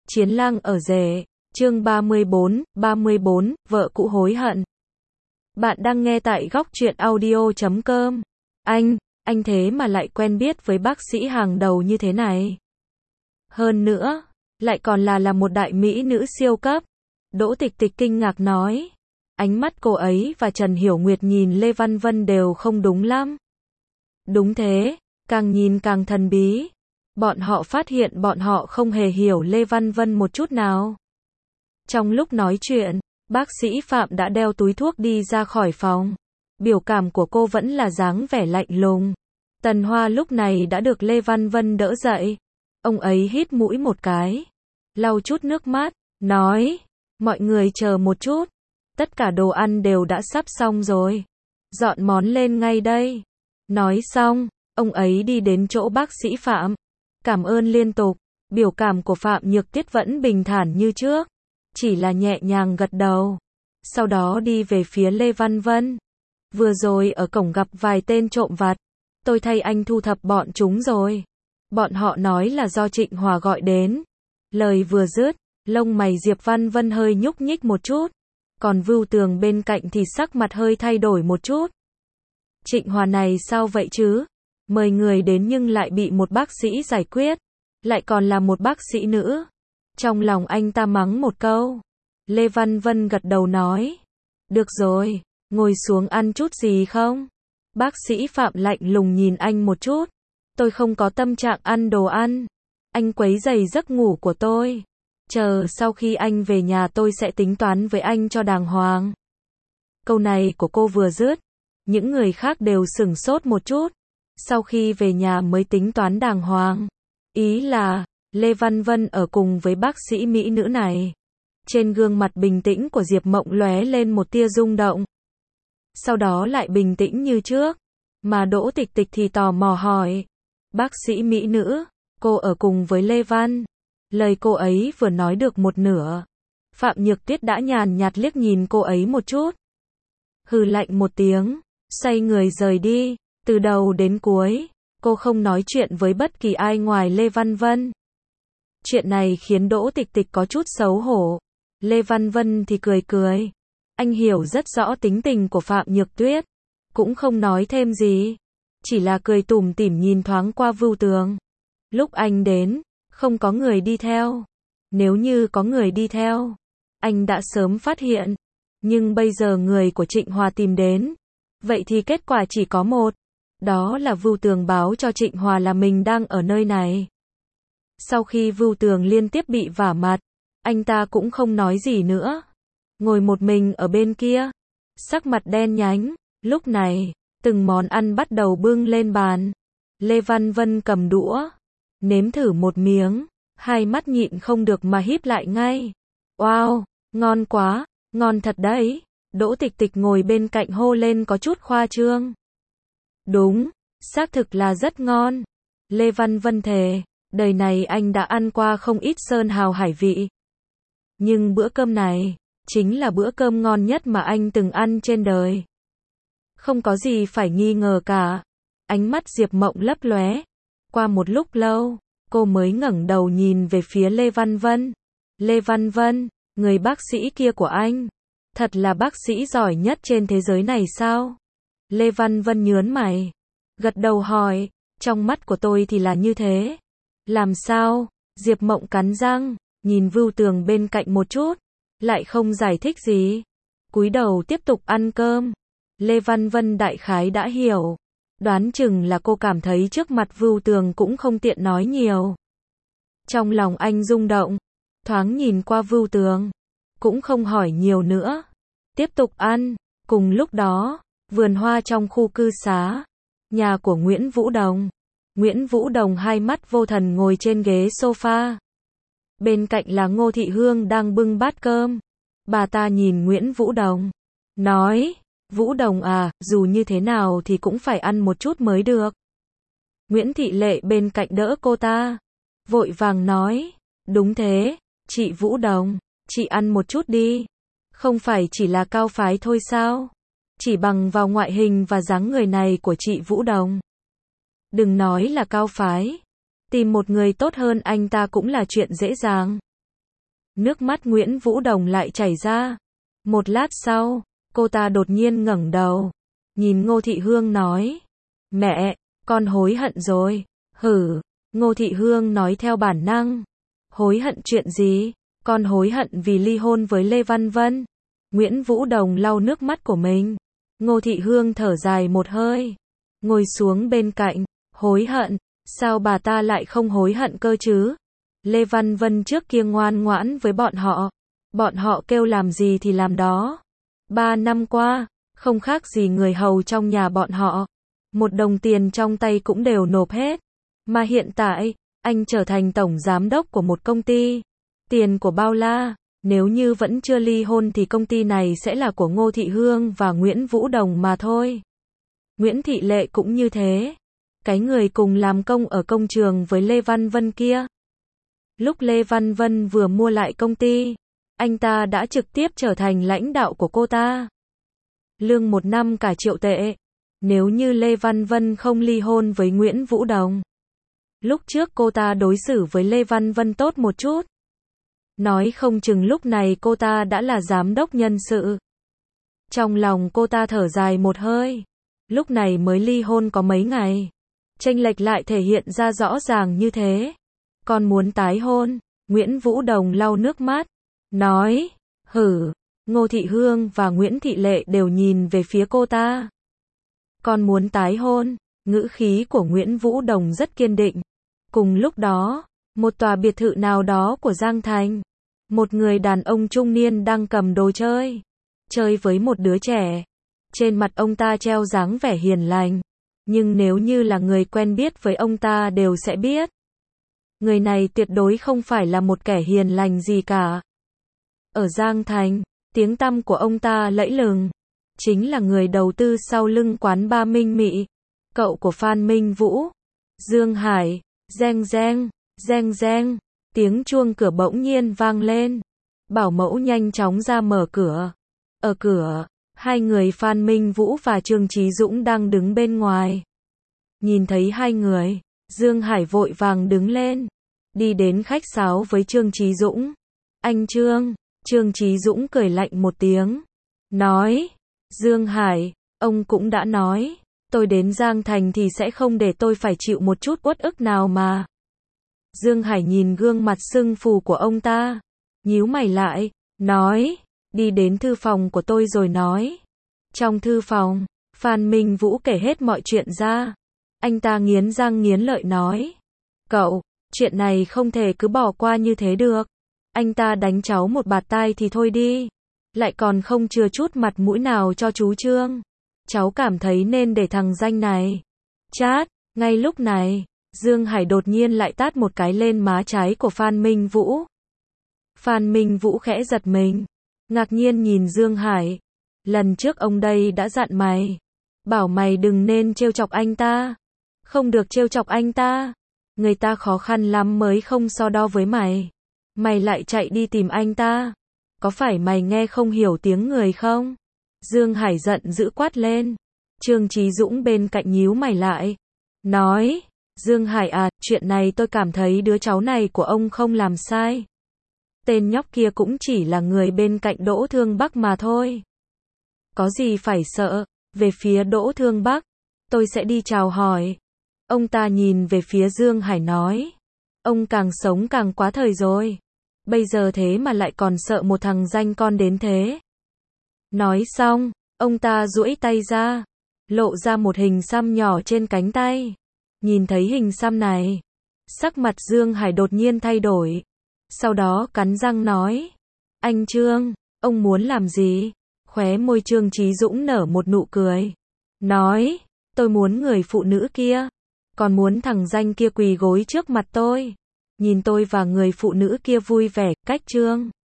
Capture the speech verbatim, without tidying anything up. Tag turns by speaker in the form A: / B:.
A: Chiến lang ở rể, chương ba mươi bốn, ba mươi bốn, vợ cũ hối hận. Bạn đang nghe tại góc truyện audio chấm com. Anh, anh thế mà lại quen biết với bác sĩ hàng đầu như thế này. Hơn nữa, lại còn là là một đại mỹ nữ siêu cấp. Đỗ Tịch Tịch kinh ngạc nói. Ánh mắt cô ấy và Trần Hiểu Nguyệt nhìn Lê Văn Vân đều không đúng lắm. Đúng thế, càng nhìn càng thần bí. Bọn họ phát hiện bọn họ không hề hiểu Lê Văn Vân một chút nào. Trong lúc nói chuyện, bác sĩ Phạm đã đeo túi thuốc đi ra khỏi phòng. Biểu cảm của cô vẫn là dáng vẻ lạnh lùng. Tần Hoa lúc này đã được Lê Văn Vân đỡ dậy. Ông ấy hít mũi một cái, lau chút nước mắt, nói, mọi người chờ một chút. Tất cả đồ ăn đều đã sắp xong rồi. Dọn món lên ngay đây. Nói xong, ông ấy đi đến chỗ bác sĩ Phạm. Cảm ơn liên tục. Biểu cảm của Phạm Nhược Tiết vẫn bình thản như trước. Chỉ là nhẹ nhàng gật đầu. Sau đó đi về phía Lê Văn Vân. Vừa rồi ở cổng gặp vài tên trộm vặt. Tôi thay anh thu thập bọn chúng rồi. Bọn họ nói là do Trịnh Hòa gọi đến. Lời vừa dứt, lông mày Diệp Văn Vân hơi nhúc nhích một chút. Còn Vưu Tường bên cạnh thì sắc mặt hơi thay đổi một chút. Trịnh Hòa này sao vậy chứ? Mời người đến nhưng lại bị một bác sĩ giải quyết. Lại còn là một bác sĩ nữ. Trong lòng anh ta mắng một câu. Lê Văn Vân gật đầu nói. Được rồi, ngồi xuống ăn chút gì không? Bác sĩ Phạm lạnh lùng nhìn anh một chút. Tôi không có tâm trạng ăn đồ ăn. Anh quấy rầy giấc ngủ của tôi. Chờ sau khi anh về nhà tôi sẽ tính toán với anh cho đàng hoàng. Câu này của cô vừa dứt. Những người khác đều sửng sốt một chút. Sau khi về nhà mới tính toán đàng hoàng. Ý là, Lê Văn Vân ở cùng với bác sĩ mỹ nữ này. Trên gương mặt bình tĩnh của Diệp Mộng lóe lên một tia rung động. Sau đó lại bình tĩnh như trước. Mà Đỗ Tịch Tịch thì tò mò hỏi. Bác sĩ mỹ nữ, cô ở cùng với Lê Văn. Lời cô ấy vừa nói được một nửa. Phạm Nhược Tiết đã nhàn nhạt liếc nhìn cô ấy một chút. Hừ lạnh một tiếng, xoay người rời đi. Từ đầu đến cuối, cô không nói chuyện với bất kỳ ai ngoài Lê Văn Vân. Chuyện này khiến Đỗ Tịch Tịch có chút xấu hổ. Lê Văn Vân thì cười cười. Anh hiểu rất rõ tính tình của Phạm Nhược Tuyết. Cũng không nói thêm gì. Chỉ là cười tủm tỉm nhìn thoáng qua Vưu Tường. Lúc anh đến, không có người đi theo. Nếu như có người đi theo, anh đã sớm phát hiện. Nhưng bây giờ người của Trịnh Hòa tìm đến. Vậy thì kết quả chỉ có một. Đó là Vưu Tường báo cho Trịnh Hòa là mình đang ở nơi này. Sau khi Vưu Tường liên tiếp bị vả mặt, anh ta cũng không nói gì nữa. Ngồi một mình ở bên kia, sắc mặt đen nhánh. Lúc này, từng món ăn bắt đầu bưng lên bàn. Lê Văn Vân cầm đũa, nếm thử một miếng, hai mắt nhịn không được mà híp lại ngay. Wow, ngon quá, ngon thật đấy. Đỗ Tịch Tịch ngồi bên cạnh hô lên có chút khoa trương. Đúng, xác thực là rất ngon. Lê Văn Vân thề, đời này anh đã ăn qua không ít sơn hào hải vị. Nhưng bữa cơm này, chính là bữa cơm ngon nhất mà anh từng ăn trên đời. Không có gì phải nghi ngờ cả. Ánh mắt Diệp Mộng lấp lóe. Qua một lúc lâu, cô mới ngẩng đầu nhìn về phía Lê Văn Vân. Lê Văn Vân, người bác sĩ kia của anh, thật là bác sĩ giỏi nhất trên thế giới này sao? Lê Văn Vân nhớn mày, gật đầu hỏi, trong mắt của tôi thì là như thế. Làm sao? Diệp Mộng cắn răng, nhìn Vưu Tường bên cạnh một chút, lại không giải thích gì. Cúi đầu tiếp tục ăn cơm. Lê Văn Vân đại khái đã hiểu. Đoán chừng là cô cảm thấy trước mặt Vưu Tường cũng không tiện nói nhiều. Trong lòng anh rung động, thoáng nhìn qua Vưu Tường, cũng không hỏi nhiều nữa. Tiếp tục ăn. Cùng lúc đó, vườn hoa trong khu cư xá, nhà của Nguyễn Vũ Đồng. Nguyễn Vũ Đồng hai mắt vô thần ngồi trên ghế sofa. Bên cạnh là Ngô Thị Hương đang bưng bát cơm. Bà ta nhìn Nguyễn Vũ Đồng, nói, Vũ Đồng à, dù như thế nào thì cũng phải ăn một chút mới được. Nguyễn Thị Lệ bên cạnh đỡ cô ta, vội vàng nói, đúng thế, chị Vũ Đồng, chị ăn một chút đi. Không phải chỉ là cao phái thôi sao? Chỉ bằng vào ngoại hình và dáng người này của chị Vũ Đồng. Đừng nói là cao phái. Tìm một người tốt hơn anh ta cũng là chuyện dễ dàng. Nước mắt Nguyễn Vũ Đồng lại chảy ra. Một lát sau, cô ta đột nhiên ngẩng đầu, nhìn Ngô Thị Hương nói, mẹ, con hối hận rồi. Hử, Ngô Thị Hương nói theo bản năng. Hối hận chuyện gì? Con hối hận vì ly hôn với Lê Văn Vân. Nguyễn Vũ Đồng lau nước mắt của mình. Ngô Thị Hương thở dài một hơi, ngồi xuống bên cạnh. Hối hận? Sao bà ta lại không hối hận cơ chứ? Lê Văn Vân trước kia ngoan ngoãn với bọn họ. Bọn họ kêu làm gì thì làm đó. Ba năm qua, không khác gì người hầu trong nhà bọn họ. Một đồng tiền trong tay cũng đều nộp hết. Mà hiện tại, anh trở thành tổng giám đốc của một công ty. Tiền của bao la, nếu như vẫn chưa ly hôn thì công ty này sẽ là của Ngô Thị Hương và Nguyễn Vũ Đồng mà thôi. Nguyễn Thị Lệ cũng như thế. Cái người cùng làm công ở công trường với Lê Văn Vân kia. Lúc Lê Văn Vân vừa mua lại công ty, anh ta đã trực tiếp trở thành lãnh đạo của cô ta. Lương một năm cả triệu tệ. Nếu như Lê Văn Vân không ly hôn với Nguyễn Vũ Đồng, lúc trước cô ta đối xử với Lê Văn Vân tốt một chút, nói không chừng lúc này cô ta đã là giám đốc nhân sự. Trong lòng cô ta thở dài một hơi. Lúc này mới ly hôn có mấy ngày, chênh lệch lại thể hiện ra rõ ràng như thế. Con muốn tái hôn? Nguyễn Vũ Đồng lau nước mắt, nói, hử. Ngô Thị Hương và Nguyễn Thị Lệ đều nhìn về phía cô ta. Con muốn tái hôn? Ngữ khí của Nguyễn Vũ Đồng rất kiên định. Cùng lúc đó, một tòa biệt thự nào đó của Giang Thành, một người đàn ông trung niên đang cầm đồ chơi, chơi với một đứa trẻ. Trên mặt ông ta treo dáng vẻ hiền lành, nhưng nếu như là người quen biết với ông ta đều sẽ biết. Người này tuyệt đối không phải là một kẻ hiền lành gì cả. Ở Giang Thành, tiếng tăm của ông ta lẫy lừng. Chính là người đầu tư sau lưng quán ba Minh Mị, cậu của Phan Minh Vũ, Dương Hải. Reng reng, reng reng, tiếng chuông cửa bỗng nhiên vang lên. Bảo mẫu nhanh chóng ra mở cửa. Ở cửa, hai người Phan Minh Vũ và Trương Chí Dũng đang đứng bên ngoài. Nhìn thấy hai người, Dương Hải vội vàng đứng lên, đi đến khách sáo với Trương Chí Dũng. Anh Trương. Trương Chí Dũng cười lạnh một tiếng, nói, Dương Hải, ông cũng đã nói, tôi đến Giang Thành thì sẽ không để tôi phải chịu một chút uất ức nào mà. Dương Hải nhìn gương mặt sưng phù của ông ta, nhíu mày lại, nói, đi đến thư phòng của tôi rồi nói. Trong thư phòng, Phan Minh Vũ kể hết mọi chuyện ra. Anh ta nghiến răng nghiến lợi nói, cậu, chuyện này không thể cứ bỏ qua như thế được. Anh ta đánh cháu một bạt tai thì thôi đi, lại còn không chừa chút mặt mũi nào cho chú Trương. Cháu cảm thấy nên để thằng danh này. Chát, ngay lúc này, Dương Hải đột nhiên lại tát một cái lên má trái của Phan Minh Vũ. Phan Minh Vũ khẽ giật mình, ngạc nhiên nhìn Dương Hải. Lần trước ông đây đã dặn mày, bảo mày đừng nên trêu chọc anh ta. Không được trêu chọc anh ta. Người ta khó khăn lắm mới không so đo với mày. Mày lại chạy đi tìm anh ta. Có phải mày nghe không hiểu tiếng người không? Dương Hải giận dữ quát lên. Trương Chí Dũng bên cạnh nhíu mày lại, nói, Dương Hải à, chuyện này tôi cảm thấy đứa cháu này của ông không làm sai. Tên nhóc kia cũng chỉ là người bên cạnh Đỗ Thương Bắc mà thôi. Có gì phải sợ, về phía Đỗ Thương Bắc, tôi sẽ đi chào hỏi. Ông ta nhìn về phía Dương Hải nói, ông càng sống càng quá thời rồi. Bây giờ thế mà lại còn sợ một thằng danh con đến thế. Nói xong, ông ta duỗi tay ra, lộ ra một hình xăm nhỏ trên cánh tay. Nhìn thấy hình xăm này, sắc mặt Dương Hải đột nhiên thay đổi. Sau đó cắn răng nói, anh Trương, ông muốn làm gì? Khóe môi Trương Chí Dũng nở một nụ cười, nói, tôi muốn người phụ nữ kia, còn muốn thằng danh kia quỳ gối trước mặt tôi. Nhìn tôi và người phụ nữ kia vui vẻ, cách Trương